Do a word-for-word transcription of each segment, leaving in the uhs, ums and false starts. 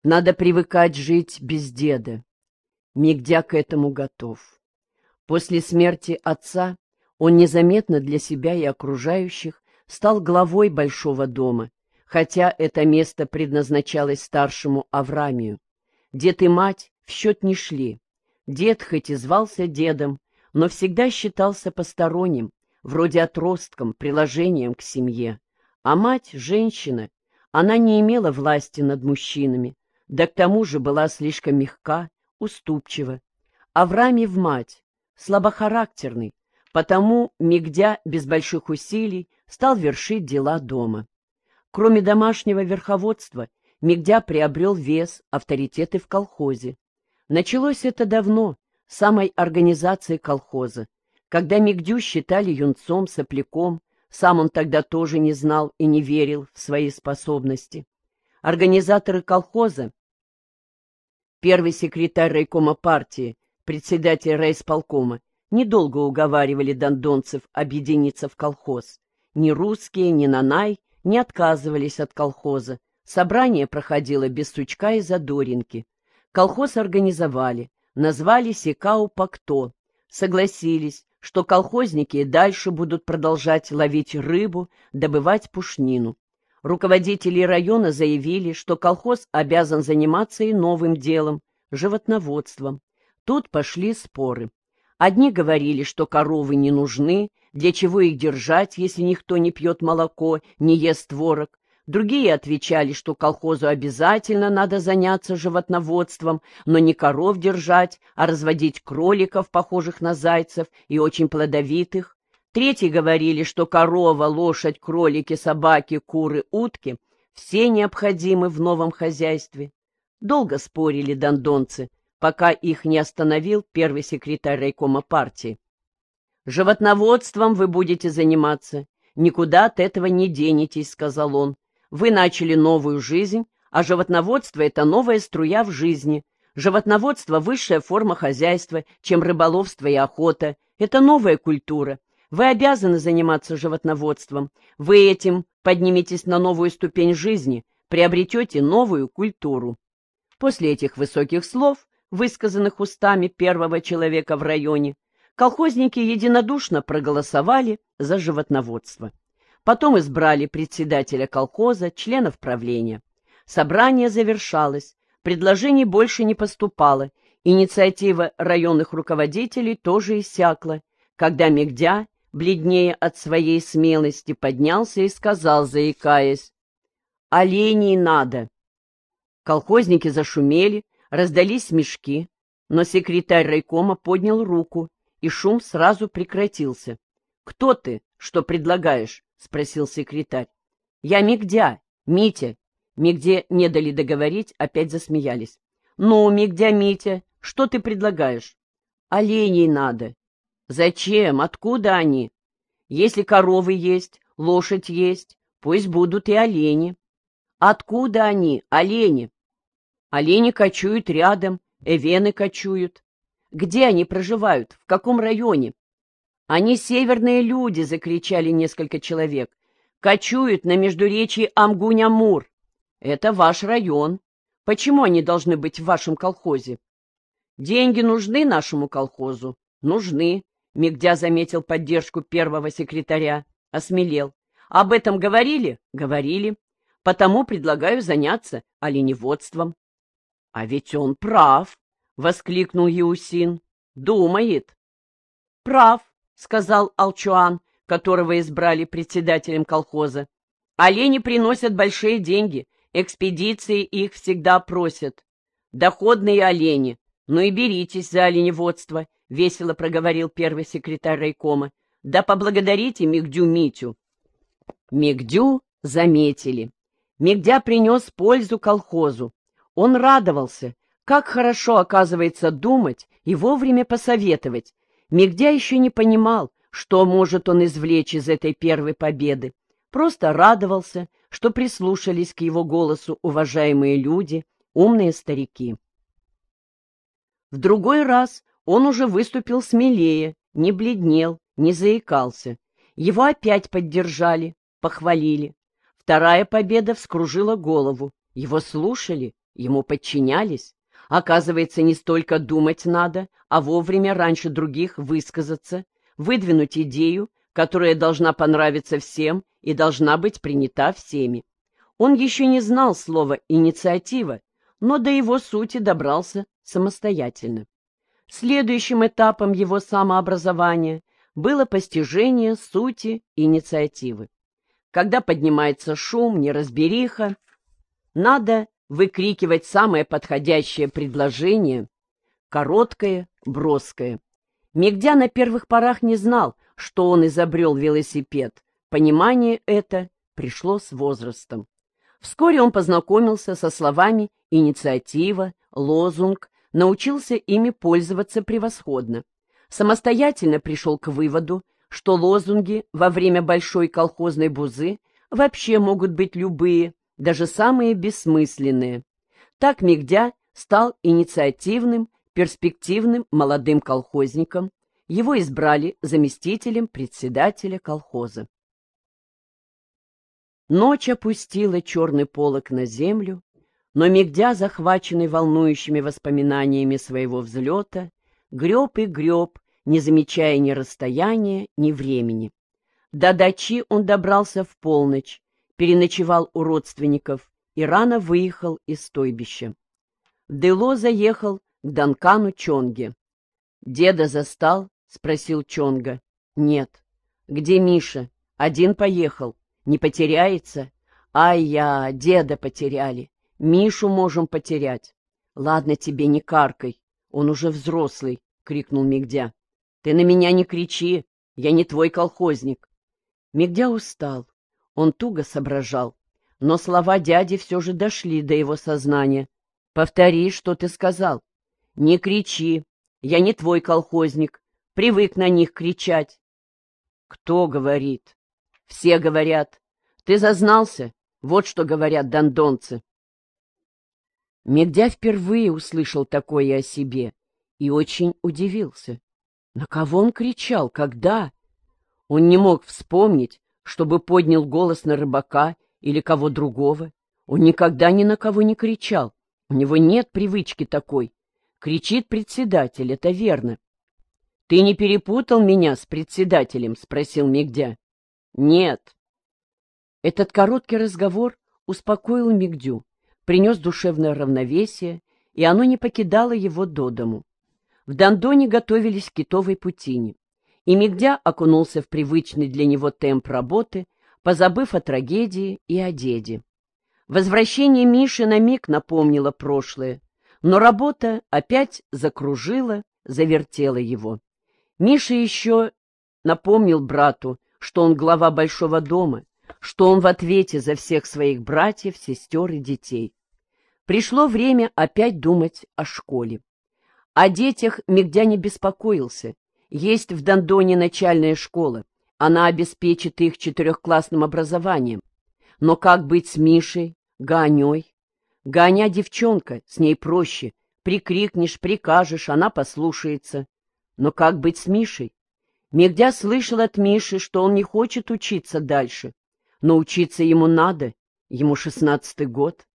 Надо привыкать жить без деда. Мигдя к этому готов. После смерти отца он незаметно для себя и окружающих стал главой большого дома, хотя это место предназначалось старшему Аврамию. Дед и мать в счет не шли. Дед хоть и звался дедом, но всегда считался посторонним, вроде отростком, приложением к семье. А мать — женщина, она не имела власти над мужчинами, да к тому же была слишком мягка, уступчива. Аврамий в мать слабохарактерный, потому Мигдя без больших усилий стал вершить дела дома. Кроме домашнего верховодства, Мигдя приобрел вес, авторитеты в колхозе. Началось это давно, с самой организации колхоза, когда Мигдю считали юнцом, сопляком, сам он тогда тоже не знал и не верил в свои способности. Организаторы колхоза, первый секретарь райкома партии, председатель райисполкома, недолго уговаривали дондонцев объединиться в колхоз. Ни русские, ни Нанай не отказывались от колхоза. Собрание проходило без сучка и задоринки. Колхоз организовали, назвали Секау-Пакто, согласились, что колхозники и дальше будут продолжать ловить рыбу, добывать пушнину. Руководители района заявили, что колхоз обязан заниматься и новым делом – животноводством. Тут пошли споры. Одни говорили, что коровы не нужны, для чего их держать, если никто не пьет молоко, не ест творог. Другие отвечали, что колхозу обязательно надо заняться животноводством, но не коров держать, а разводить кроликов, похожих на зайцев, и очень плодовитых. Третьи говорили, что корова, лошадь, кролики, собаки, куры, утки — все необходимы в новом хозяйстве. Долго спорили дондонцы, пока их не остановил первый секретарь райкома партии. «Животноводством вы будете заниматься, никуда от этого не денетесь», — сказал он. «Вы начали новую жизнь, а животноводство — это новая струя в жизни. Животноводство — высшая форма хозяйства, чем рыболовство и охота. Это новая культура. Вы обязаны заниматься животноводством. Вы этим подниметесь на новую ступень жизни, приобретете новую культуру». После этих высоких слов, высказанных устами первого человека в районе, колхозники единодушно проголосовали за животноводство. Потом избрали председателя колхоза, членов правления. Собрание завершалось, предложений больше не поступало, инициатива районных руководителей тоже иссякла, когда Мигдя, бледнее от своей смелости, поднялся и сказал, заикаясь: «Оленей надо». Колхозники зашумели, раздались смешки, но секретарь райкома поднял руку, и шум сразу прекратился. «Кто ты? Что предлагаешь?» — спросил секретарь. «Я Мигдя, Митя». Мигде не дали договорить, опять засмеялись. «Ну, Мигдя, Митя, что ты предлагаешь?» «Оленей надо». «Зачем? Откуда они?» «Если коровы есть, лошадь есть, пусть будут и олени». «Откуда они, олени?» «Олени кочуют рядом, эвены кочуют». «Где они проживают? В каком районе?» «Они северные люди!» — закричали несколько человек. «Кочуют на междуречии Амгунь-Амур. Это ваш район. Почему они должны быть в вашем колхозе?» «Деньги нужны нашему колхозу?» «Нужны», — Мигдя заметил поддержку первого секретаря, осмелел. «Об этом говорили?» «Говорили. Потому предлагаю заняться оленеводством». «А ведь он прав!» — воскликнул Еусин. «Думает». «Прав», — сказал Алчуан, которого избрали председателем колхоза. «Олени приносят большие деньги, экспедиции их всегда просят. Доходные олени. Ну и беритесь за оленеводство», — весело проговорил первый секретарь райкома. «Да поблагодарите Мигдю Митю». Мигдю заметили. Мигдя принес пользу колхозу. Он радовался. Как хорошо, оказывается, думать и вовремя посоветовать. Мигдя еще не понимал, что может он извлечь из этой первой победы. Просто радовался, что прислушались к его голосу уважаемые люди, умные старики. В другой раз он уже выступил смелее, не бледнел, не заикался. Его опять поддержали, похвалили. Вторая победа вскружила голову. Его слушали, ему подчинялись. Оказывается, не столько думать надо, а вовремя раньше других высказаться, выдвинуть идею, которая должна понравиться всем и должна быть принята всеми. Он еще не знал слова «инициатива», но до его сути добрался самостоятельно. Следующим этапом его самообразования было постижение сути инициативы. Когда поднимается шум, неразбериха, надо выкрикивать самое подходящее предложение, короткое, броское. Мигдя на первых порах не знал, что он изобрел велосипед. Понимание это пришло с возрастом. Вскоре он познакомился со словами «инициатива», «лозунг», научился ими пользоваться превосходно. Самостоятельно пришел к выводу, что лозунги во время большой колхозной бузы вообще могут быть любые, даже самые бессмысленные. Так Мигдя стал инициативным, перспективным молодым колхозником. Его избрали заместителем председателя колхоза. Ночь опустила черный полог на землю, но Мигдя, захваченный волнующими воспоминаниями своего взлета, греб и греб, не замечая ни расстояния, ни времени. До дачи он добрался в полночь, переночевал у родственников и рано выехал из стойбища. В Дело заехал к Данкану Чонге. «Деда застал?» — спросил Чонга. «Нет». «Где Миша? Один поехал. Не потеряется?» «Ай-я, деда потеряли. Мишу можем потерять». «Ладно тебе, не каркай. Он уже взрослый», — крикнул Мигдя. «Ты на меня не кричи. Я не твой колхозник». Мигдя устал. Он туго соображал. Но слова дяди все же дошли до его сознания. «Повтори, что ты сказал». «Не кричи. Я не твой колхозник. Привык на них кричать». «Кто говорит?» «Все говорят. Ты зазнался? Вот что говорят дондонцы». Мигдя впервые услышал такое о себе и очень удивился. На кого он кричал? Когда? Он не мог вспомнить, чтобы поднял голос на рыбака или кого другого. Он никогда ни на кого не кричал. У него нет привычки такой. Кричит председатель, это верно. — Ты не перепутал меня с председателем? — спросил Мигдя. — Нет. Этот короткий разговор успокоил Мигдю, принес душевное равновесие, и оно не покидало его до дому. В Дондоне готовились к китовой путине, и Мигдя окунулся в привычный для него темп работы, позабыв о трагедии и о деде. Возвращение Миши на миг напомнило прошлое, но работа опять закружила, завертела его. Миша еще напомнил брату, что он глава большого дома, что он в ответе за всех своих братьев, сестер и детей. Пришло время опять думать о школе. О детях Мигдя не беспокоился. Есть в Дондоне начальная школа, она обеспечит их четырехклассным образованием. Но как быть с Мишей, Ганей? Ганя девчонка, с ней проще. Прикрикнешь, прикажешь, она послушается. Но как быть с Мишей? Мигдя слышал от Миши, что он не хочет учиться дальше. Но учиться ему надо, ему шестнадцатый год.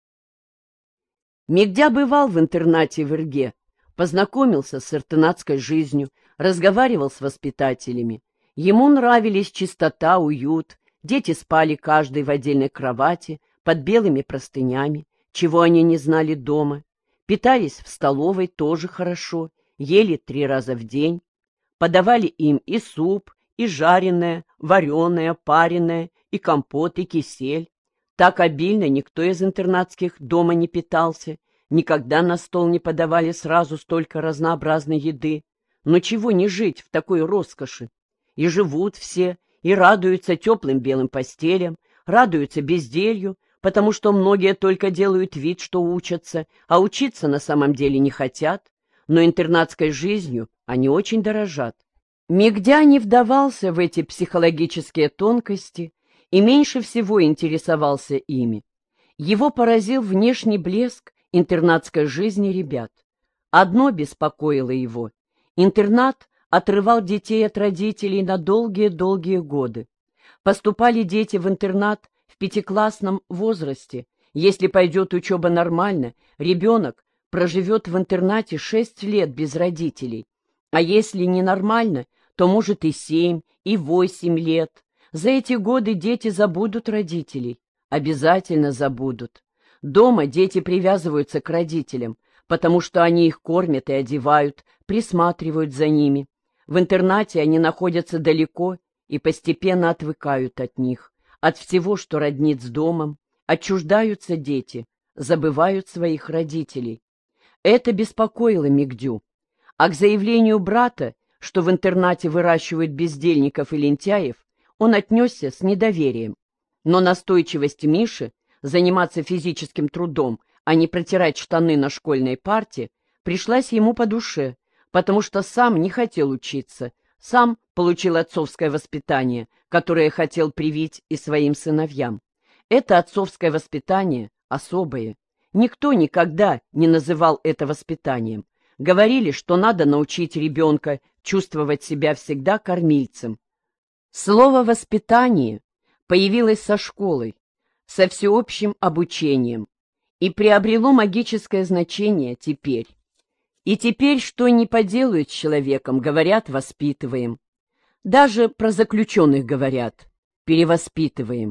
Мигдя бывал в интернате в Ирге, познакомился с иртынатской жизнью, разговаривал с воспитателями. Ему нравились чистота, уют, дети спали каждый в отдельной кровати, под белыми простынями, чего они не знали дома. Питались в столовой тоже хорошо, ели три раза в день. Подавали им и суп, и жареное, вареное, пареное, и компот, и кисель. Так обильно никто из интернатских дома не питался, никогда на стол не подавали сразу столько разнообразной еды. Но чего не жить в такой роскоши? И живут все, и радуются теплым белым постелям, радуются безделью, потому что многие только делают вид, что учатся, а учиться на самом деле не хотят, но интернатской жизнью они очень дорожат. Мигдя не вдавался в эти психологические тонкости и меньше всего интересовался ими. Его поразил внешний блеск интернатской жизни ребят. Одно беспокоило его — интернат отрывал детей от родителей на долгие-долгие годы. Поступали дети в интернат в пятиклассном возрасте, Если пойдет учеба нормально, ребенок проживет в интернате шесть лет без родителей. А если ненормально, то может и семь, и восемь лет. За эти годы дети забудут родителей. Обязательно забудут. Дома дети привязываются к родителям, потому что они их кормят и одевают, присматривают за ними. В интернате они находятся далеко и постепенно отвыкают от них, от всего, что роднит с домом. Отчуждаются дети, забывают своих родителей. Это беспокоило Мигдю. А к заявлению брата, что в интернате выращивают бездельников и лентяев, он отнесся с недоверием. Но настойчивость Миши заниматься физическим трудом, а не протирать штаны на школьной парте, пришлась ему по душе, потому что сам не хотел учиться, сам получил отцовское воспитание, которое хотел привить и своим сыновьям. Это отцовское воспитание особое. Никто никогда не называл это воспитанием. Говорили, что надо научить ребенка чувствовать себя всегда кормильцем. Слово «воспитание» появилось со школой, со всеобщим обучением, и приобрело магическое значение теперь. И теперь, что ни поделают с человеком, говорят «воспитываем». Даже про заключенных говорят «перевоспитываем».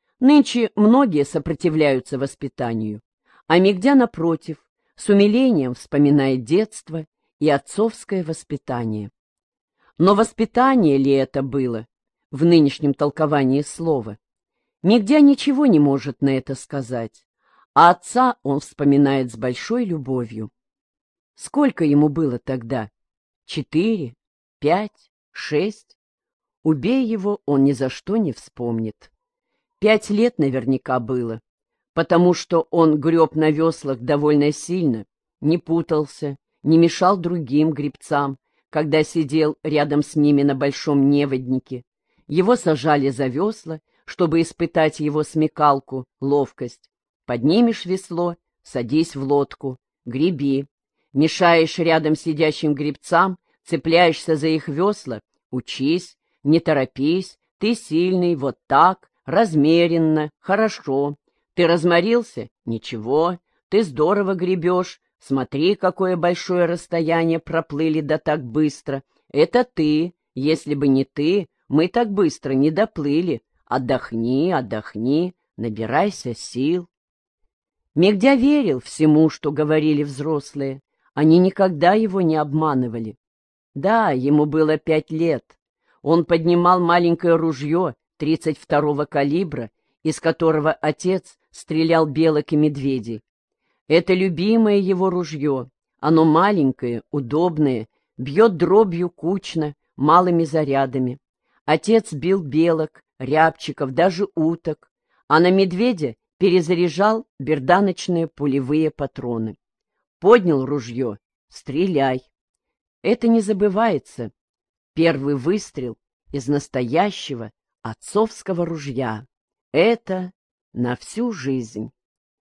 Нынче многие сопротивляются воспитанию, а Мигдя, напротив, с умилением вспоминает детство и отцовское воспитание. Но воспитание ли это было в нынешнем толковании слова? Мигдя ничего не может на это сказать, а отца он вспоминает с большой любовью. Сколько ему было тогда? Четыре? Пять? Шесть? Убей его, он ни за что не вспомнит. Пять лет наверняка было, потому что он греб на веслах довольно сильно, не путался, не мешал другим гребцам, когда сидел рядом с ними на большом неводнике. Его сажали за весла, чтобы испытать его смекалку, ловкость. Поднимешь весло, садись в лодку, греби. Мешаешь рядом сидящим гребцам, цепляешься за их весла, учись, не торопись, ты сильный, вот так, размеренно, хорошо. Ты разморился? Ничего, ты здорово гребешь. Смотри, какое большое расстояние проплыли да так быстро. Это ты. Если бы не ты, мы так быстро не доплыли. Отдохни, отдохни, набирайся сил. Мигдя верил всему, что говорили взрослые. Они никогда его не обманывали. Да, ему было пять лет. Он поднимал маленькое ружье тридцать второго калибра, из которого отец стрелял белок и медведей. Это любимое его ружье. Оно маленькое, удобное, бьет дробью кучно, малыми зарядами. Отец бил белок, рябчиков, даже уток, а на медведя перезаряжал берданочные пулевые патроны. Поднял ружье — стреляй. Это не забывается. Первый выстрел из настоящего отцовского ружья. Это на всю жизнь.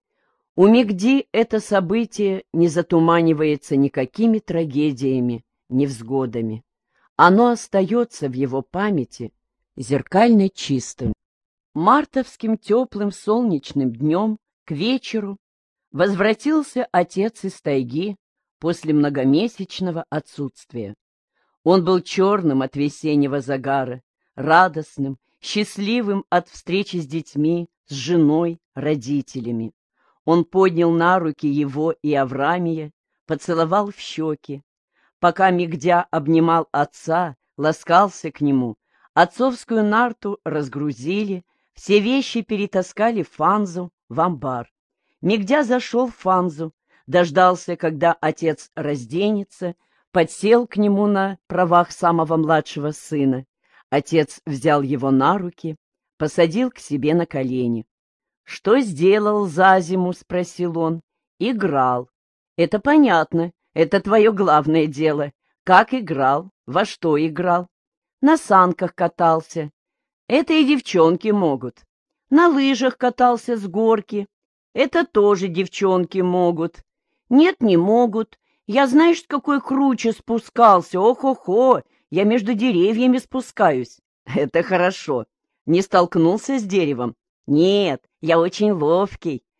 У Мигди это событие не затуманивается никакими трагедиями, невзгодами. Оно остается в его памяти зеркально чистым. Мартовским теплым солнечным днем к вечеру возвратился отец из тайги после многомесячного отсутствия. Он был черным от весеннего загара, радостным, счастливым от встречи с детьми, с женой, родителями. Он поднял на руки его и Аврамия, поцеловал в щеки. Пока Мигдя обнимал отца, ласкался к нему, отцовскую нарту разгрузили, все вещи перетаскали в Фанзу, в амбар. Мигдя зашел в Фанзу, дождался, когда отец разденется, подсел к нему на правах самого младшего сына. Отец взял его на руки, посадил к себе на колени. «Что сделал за зиму?» — спросил он. «Играл». «Это понятно, это твое главное дело. Как играл? Во что играл?» «На санках катался». «Это и девчонки могут». «На лыжах катался с горки». «Это тоже девчонки могут». «Нет, не могут. Я, знаешь, какой круче спускался. Ох-охо, я между деревьями спускаюсь». «Это хорошо. Не столкнулся с деревом?» «Нет, я очень ловкий».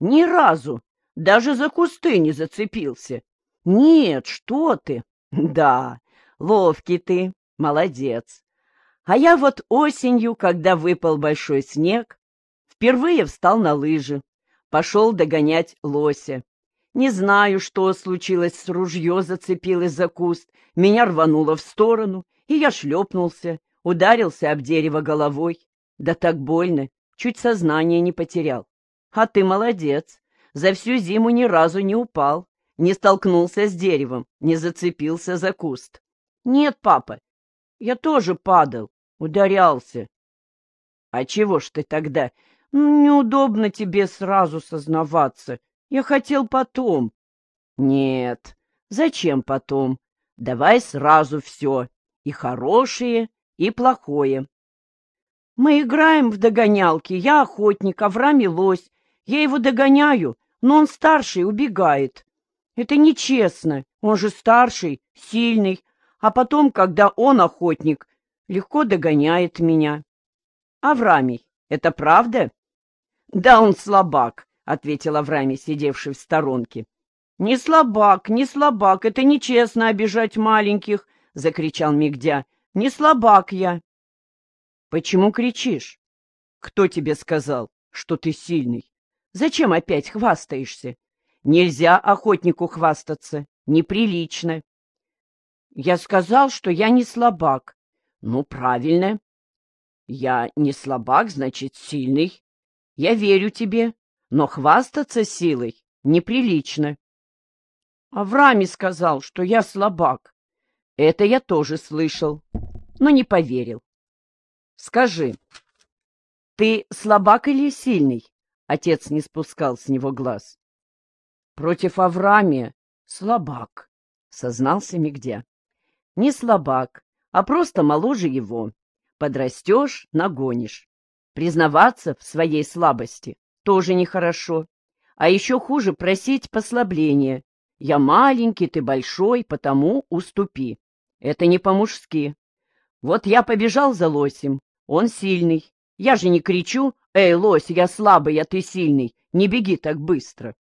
Ни разу, даже за кусты не зацепился. Нет, что ты? Да, ловкий ты, молодец. А я вот осенью, когда выпал большой снег, впервые встал на лыжи, пошел догонять лося. Не знаю, что случилось, ружье зацепилось за куст, меня рвануло в сторону, и я шлепнулся, ударился об дерево головой. Да так больно, чуть сознание не потерял. А ты молодец, за всю зиму ни разу не упал, не столкнулся с деревом, не зацепился за куст. Нет, папа, я тоже падал, ударялся. А чего ж ты тогда? Ну, неудобно тебе сразу сознаваться. Я хотел потом. Нет, зачем потом? Давай сразу все, и хорошее, и плохое. Мы играем в догонялки, я охотник, Авраам лось. Я его догоняю, но он старший, убегает. Это нечестно, он же старший, сильный, а потом, когда он охотник, легко догоняет меня. Авраамий, это правда? Да он слабак, — ответил Авраамий, сидевший в сторонке. Не слабак, не слабак, это нечестно обижать маленьких, — закричал Мигдя. Не слабак я. Почему кричишь? Кто тебе сказал, что ты сильный? Зачем опять хвастаешься? Нельзя охотнику хвастаться, неприлично. Я сказал, что я не слабак. Ну, правильно. Я не слабак, значит, сильный. Я верю тебе, но хвастаться силой неприлично. Авраамий сказал, что я слабак. Это я тоже слышал, но не поверил. Скажи, ты слабак или сильный? Отец не спускал с него глаз. Против Авраамия слабак, сознался Мигдя. Не слабак, а просто моложе его. Подрастешь — нагонишь. Признаваться в своей слабости тоже нехорошо. А еще хуже просить послабления. Я маленький, ты большой, потому уступи. Это не по-мужски. Вот я побежал за лосем, он сильный. Я же не кричу: «Эй, лось, я слабый, а ты сильный, не беги так быстро».